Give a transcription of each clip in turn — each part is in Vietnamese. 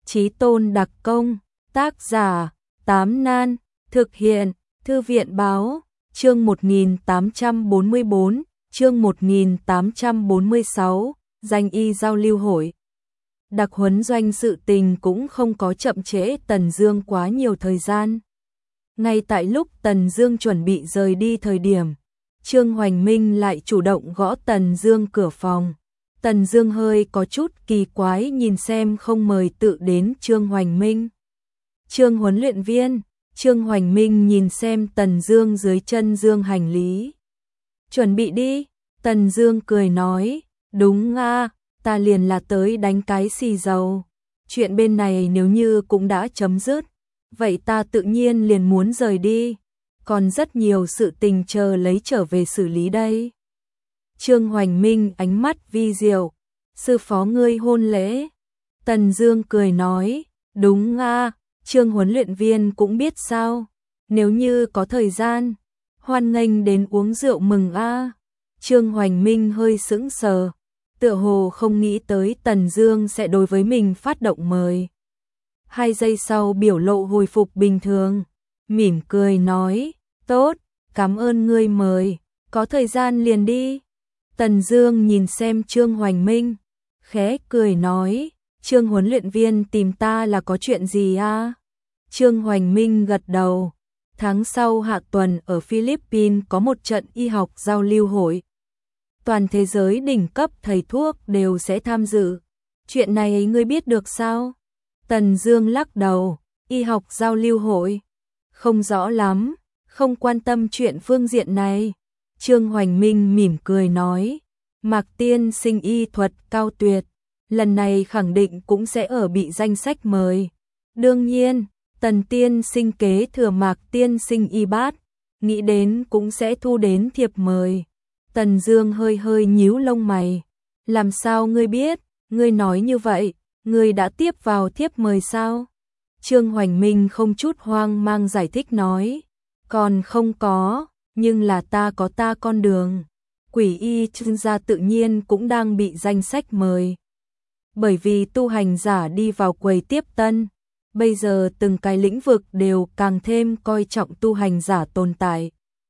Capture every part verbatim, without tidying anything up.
Chí Tôn đặc công, tác giả, Tám Nan, thực hiện, Thư viện báo, chương một nghìn tám trăm bốn mươi bốn, chương một nghìn tám trăm bốn mươi sáu, danh y giao lưu hội. Đặc huấn doanh sự tình cũng không có chậm trễ Tần Dương quá nhiều thời gian. Ngay tại lúc Tần Dương chuẩn bị rời đi thời điểm, Trương Hoành Minh lại chủ động gõ Tần Dương cửa phòng. Tần Dương hơi có chút kỳ quái nhìn xem không mời tự đến Trương Hoành Minh. Trương huấn luyện viên, Trương Hoành Minh nhìn xem Tần Dương dưới chân Dương hành lý. Chuẩn bị đi, Tần Dương cười nói, đúng a, ta liền là tới đánh cái xì dầu. Chuyện bên này nếu như cũng đã chấm dứt, vậy ta tự nhiên liền muốn rời đi. Còn rất nhiều sự tình chờ lấy trở về xử lý đây. Trương Hoành Minh ánh mắt vi diệu, sư phó ngươi hôn lễ. Tần Dương cười nói, đúng a, Trương huấn luyện viên cũng biết sao, nếu như có thời gian, hoan nghênh đến uống rượu mừng a. Trương Hoành Minh hơi sững sờ, tựa hồ không nghĩ tới Tần Dương sẽ đối với mình phát động mời. Hai giây sau biểu lộ hồi phục bình thường, mỉm cười nói, tốt, cảm ơn ngươi mời, có thời gian liền đi. Tần Dương nhìn xem Trương Hoành Minh, khẽ cười nói, Trương huấn luyện viên tìm ta là có chuyện gì a? Trương Hoành Minh gật đầu, tháng sau hạ tuần ở Philippines có một trận y học giao lưu hội. Toàn thế giới đỉnh cấp thầy thuốc đều sẽ tham dự. Chuyện này ngươi biết được sao? Tần Dương lắc đầu, y học giao lưu hội? Không rõ lắm, không quan tâm chuyện phương diện này. Trương Hoành Minh mỉm cười nói, Mạc tiên sinh y thuật cao tuyệt, lần này khẳng định cũng sẽ ở bị danh sách mời. Đương nhiên, Tần tiên sinh kế thừa Mạc tiên sinh y bát, nghĩ đến cũng sẽ thu đến thiệp mời. Tần Dương hơi hơi nhíu lông mày, làm sao ngươi biết, ngươi nói như vậy, ngươi đã tiếp vào thiếp mời sao? Trương Hoành Minh không chút hoang mang giải thích nói, còn không có, nhưng là ta có ta con đường. Quỷ y Trương gia tự nhiên cũng đang bị danh sách mời. Bởi vì tu hành giả đi vào quầy tiếp tân, bây giờ từng cái lĩnh vực đều càng thêm coi trọng tu hành giả tồn tại.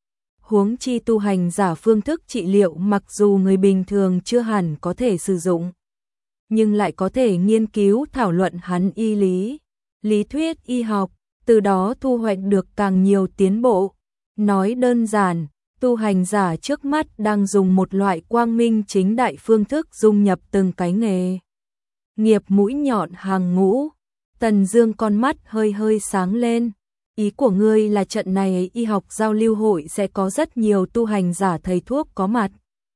Huống chi tu hành giả phương thức trị liệu mặc dù người bình thường chưa hẳn có thể sử dụng, nhưng lại có thể nghiên cứu thảo luận hắn y lý, lý thuyết y học, từ đó thu hoạch được càng nhiều tiến bộ. Nói đơn giản, tu hành giả trước mắt đang dùng một loại quang minh chính đại phương thức dung nhập từng cái nghề nghiệp mũi nhọn hàng ngũ. Tần Dương con mắt hơi hơi sáng lên, ý của ngươi là trận này y học giao lưu hội sẽ có rất nhiều tu hành giả thầy thuốc có mặt.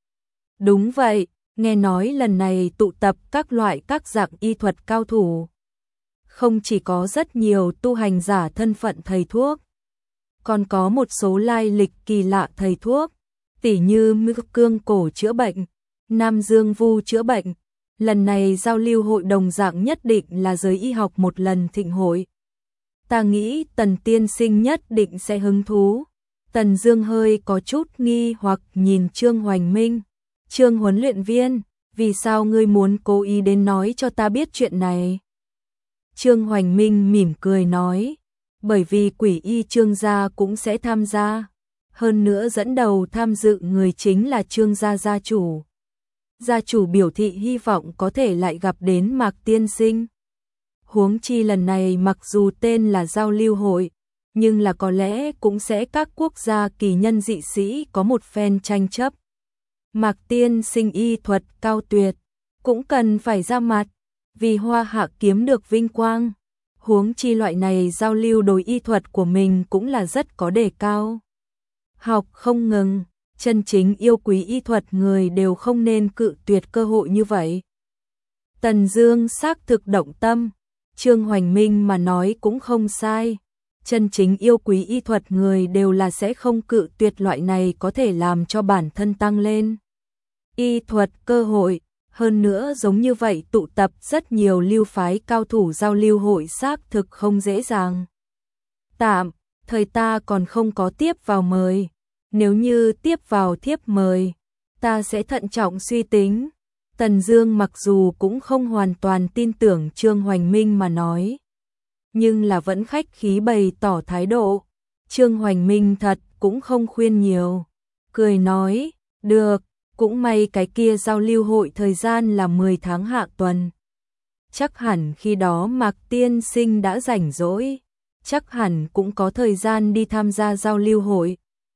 Đúng vậy, nghe nói lần này tụ tập các loại các dạng y thuật cao thủ. Không chỉ có rất nhiều tu hành giả thân phận thầy thuốc, còn có một số lai lịch kỳ lạ thầy thuốc, tỉ như Mưu Cương Cổ chữa bệnh, Nam Dương Vu chữa bệnh. Lần này giao lưu hội đồng dạng nhất định là giới y học một lần thịnh hội. Ta nghĩ Tần tiên sinh nhất định sẽ hứng thú. Tần Dương hơi có chút nghi hoặc nhìn Trương Hoành Minh. Trương huấn luyện viên, vì sao ngươi muốn cố ý đến nói cho ta biết chuyện này? Trương Hoành Minh mỉm cười nói, bởi vì quỷ y Trương gia cũng sẽ tham gia. Hơn nữa dẫn đầu tham dự người chính là Trương gia gia chủ. Gia chủ biểu thị hy vọng có thể lại gặp đến Mạc tiên sinh. Huống chi lần này mặc dù tên là giao lưu hội, nhưng là có lẽ cũng sẽ các quốc gia kỳ nhân dị sĩ có một phen tranh chấp. Mạc tiên sinh y thuật cao tuyệt, cũng cần phải ra mặt, vì Hoa Hạ kiếm được vinh quang. Huống chi loại này giao lưu đối y thuật của mình cũng là rất có đề cao. Học không ngừng, chân chính yêu quý y thuật người đều không nên cự tuyệt cơ hội như vậy. Tần Dương xác thực động tâm, Trương Hoành Minh mà nói cũng không sai. Chân chính yêu quý y thuật người đều là sẽ không cự tuyệt loại này có thể làm cho bản thân tăng lên y thuật cơ hội. Hơn nữa giống như vậy tụ tập rất nhiều lưu phái cao thủ giao lưu hội xác thực không dễ dàng. Tạm, thời ta còn không có tiếp vào mời. Nếu như tiếp vào thiếp mời, ta sẽ thận trọng suy tính. Tần Dương mặc dù cũng không hoàn toàn tin tưởng Trương Hoành Minh mà nói, nhưng là vẫn khách khí bày tỏ thái độ. Trương Hoành Minh thật cũng không khuyên nhiều, cười nói, được, cũng may cái kia giao lưu hội thời gian là mười tháng hạ tuần. Chắc hẳn khi đó Mạc tiên sinh đã rảnh rỗi, chắc hẳn cũng có thời gian đi tham gia giao lưu hội.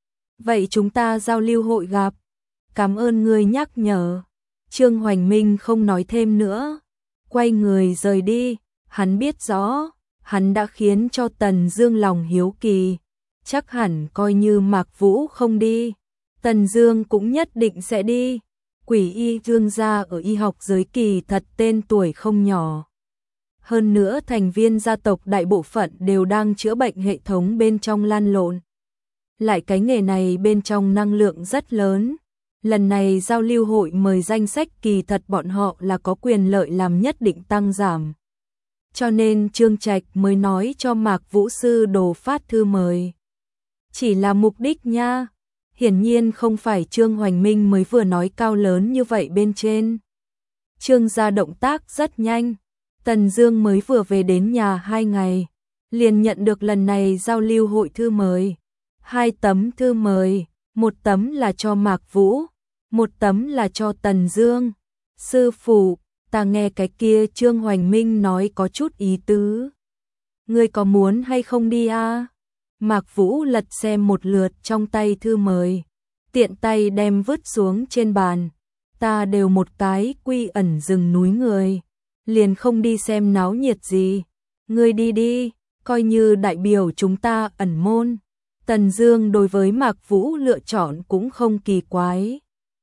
Vậy chúng ta giao lưu hội gặp, cảm ơn ngươi nhắc nhở. Trương Hoành Minh không nói thêm nữa, quay người rời đi. Hắn biết rõ, hắn đã khiến cho Tần Dương lòng hiếu kỳ, chắc hẳn coi như Mạc Vũ không đi, Tần Dương cũng nhất định sẽ đi. Quỷ y Dương gia ở y học giới kỳ thật tên tuổi không nhỏ. Hơn nữa thành viên gia tộc đại bộ phận đều đang chữa bệnh hệ thống bên trong lan lộn. Lại cái nghề này bên trong năng lượng rất lớn. Lần này giao lưu hội mời danh sách kỳ thật bọn họ là có quyền lợi làm nhất định tăng giảm. Cho nên Trương Trạch mới nói cho Mạc Vũ sư đồ phát thư mời. Chỉ là mục đích nha. Hiển nhiên không phải Trương Hoành Minh mới vừa nói cao lớn như vậy bên trên. Trương gia động tác rất nhanh. Tần Dương mới vừa về đến nhà hai ngày, liền nhận được lần này giao lưu hội thư mời. Hai tấm thư mời, một tấm là cho Mạc Vũ, một tấm là cho Tần Dương. Sư phụ, ta nghe cái kia Trương Hoành Minh nói có chút ý tứ. Ngươi có muốn hay không đi a? À? Mạc Vũ lật xem một lượt trong tay thư mời, tiện tay đem vứt xuống trên bàn. Ta đều một cái quy ẩn rừng núi người, liền không đi xem náo nhiệt gì. Ngươi đi đi, coi như đại biểu chúng ta ẩn môn. Tần Dương đối với Mạc Vũ lựa chọn cũng không kỳ quái.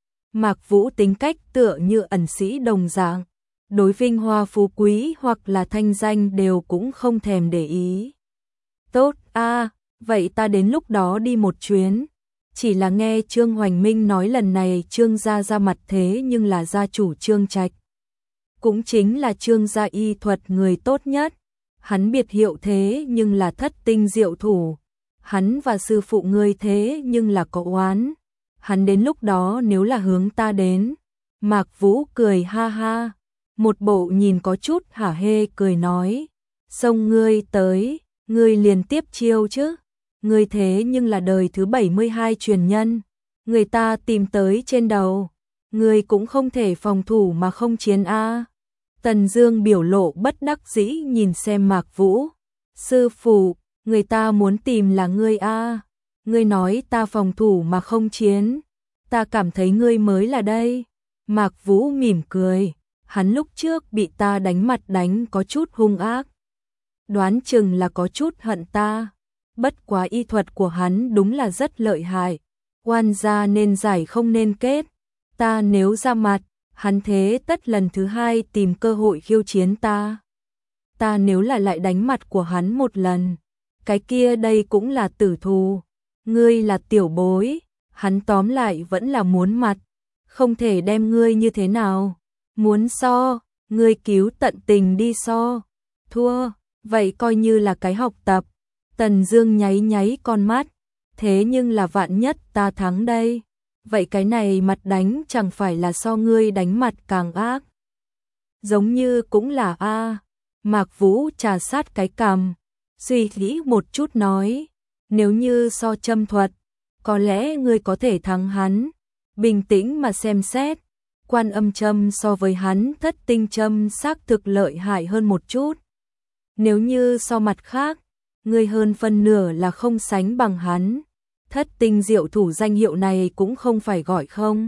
Mạc Vũ tính cách tựa như ẩn sĩ đồng dạng, đối vinh hoa phú quý hoặc là thanh danh đều cũng không thèm để ý. Tốt a, à, vậy ta đến lúc đó đi một chuyến. Chỉ là nghe Trương Hoành Minh nói lần này Trương gia ra mặt thế nhưng là gia chủ Trương Trạch, cũng chính là Trương gia y thuật người tốt nhất. Hắn biệt hiệu thế nhưng là thất tinh diệu thủ. Hắn và sư phụ ngươi thế nhưng là có oán. Hắn đến lúc đó nếu là hướng ta đến. Mạc Vũ cười ha ha, một bộ nhìn có chút hả hê cười nói, xông ngươi tới, ngươi liền tiếp chiêu chứ. Ngươi thế nhưng là đời thứ bảy mươi hai truyền nhân, người ta tìm tới trên đầu, ngươi cũng không thể phòng thủ mà không chiến a. Tần Dương biểu lộ bất đắc dĩ nhìn xem Mạc Vũ. Sư phụ, người ta muốn tìm là ngươi a. Ngươi nói ta phòng thủ mà không chiến, ta cảm thấy ngươi mới là đây. Mạc Vũ mỉm cười, hắn lúc trước bị ta đánh mặt đánh có chút hung ác, đoán chừng là có chút hận ta. Bất quá y thuật của hắn đúng là rất lợi hại, oan gia nên giải không nên kết. Ta nếu ra mặt, hắn thế tất lần thứ hai tìm cơ hội khiêu chiến ta. Ta nếu là lại đánh mặt của hắn một lần, cái kia đây cũng là tử thù. Ngươi là tiểu bối, hắn tóm lại vẫn là muốn mặt, không thể đem ngươi như thế nào. Muốn so, ngươi cứu tận tình đi so. Thua, vậy coi như là cái học tập. Tần Dương nháy nháy con mắt, thế nhưng là vạn nhất ta thắng đây. Vậy cái này mặt đánh chẳng phải là so ngươi đánh mặt càng ác. Giống như cũng là a. À. Mạc Vũ trà sát cái cằm, suy nghĩ một chút nói, nếu như so châm thuật, có lẽ ngươi có thể thắng hắn. Bình tĩnh mà xem xét, Quan Âm châm so với hắn Thất tinh châm xác thực lợi hại hơn một chút. Nếu như so mặt khác, ngươi hơn phân nửa là không sánh bằng hắn. Thất tinh diệu thủ danh hiệu này cũng không phải gọi không.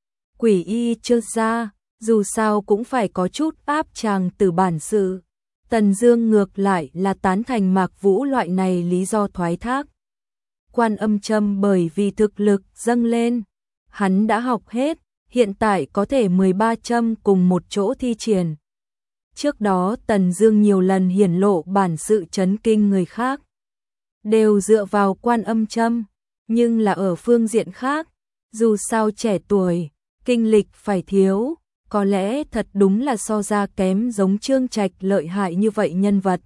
Quỷ y Trương gia, dù sao cũng phải có chút áp tràng từ bản sự. Tần Dương ngược lại là tán thành Mạc Vũ loại này lý do thoái thác. Quan Âm châm bởi vì thực lực dâng lên, hắn đã học hết, hiện tại có thể mười ba châm cùng một chỗ thi triển. Trước đó Tần Dương nhiều lần hiển lộ bản sự chấn kinh người khác, đều dựa vào Quan Âm châm, nhưng là ở phương diện khác, dù sao trẻ tuổi, kinh lịch phải thiếu, có lẽ thật đúng là so ra kém giống Trương Trạch lợi hại như vậy nhân vật.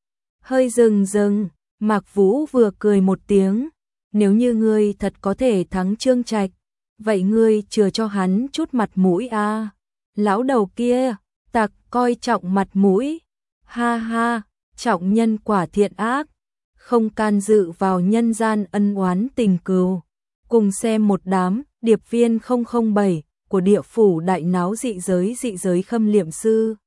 Hơi dừng dừng, Mạc Vũ vừa cười một tiếng, nếu như ngươi thật có thể thắng Trương Trạch, vậy ngươi chừa cho hắn chút mặt mũi a. Lão đầu kia, tặc coi trọng mặt mũi. Ha ha, trọng nhân quả thiện ác, không can dự vào nhân gian ân oán tình cừu. Cùng xem một đám điệp viên không không bảy của địa phủ đại náo dị giới dị giới Khâm Liệm Sư.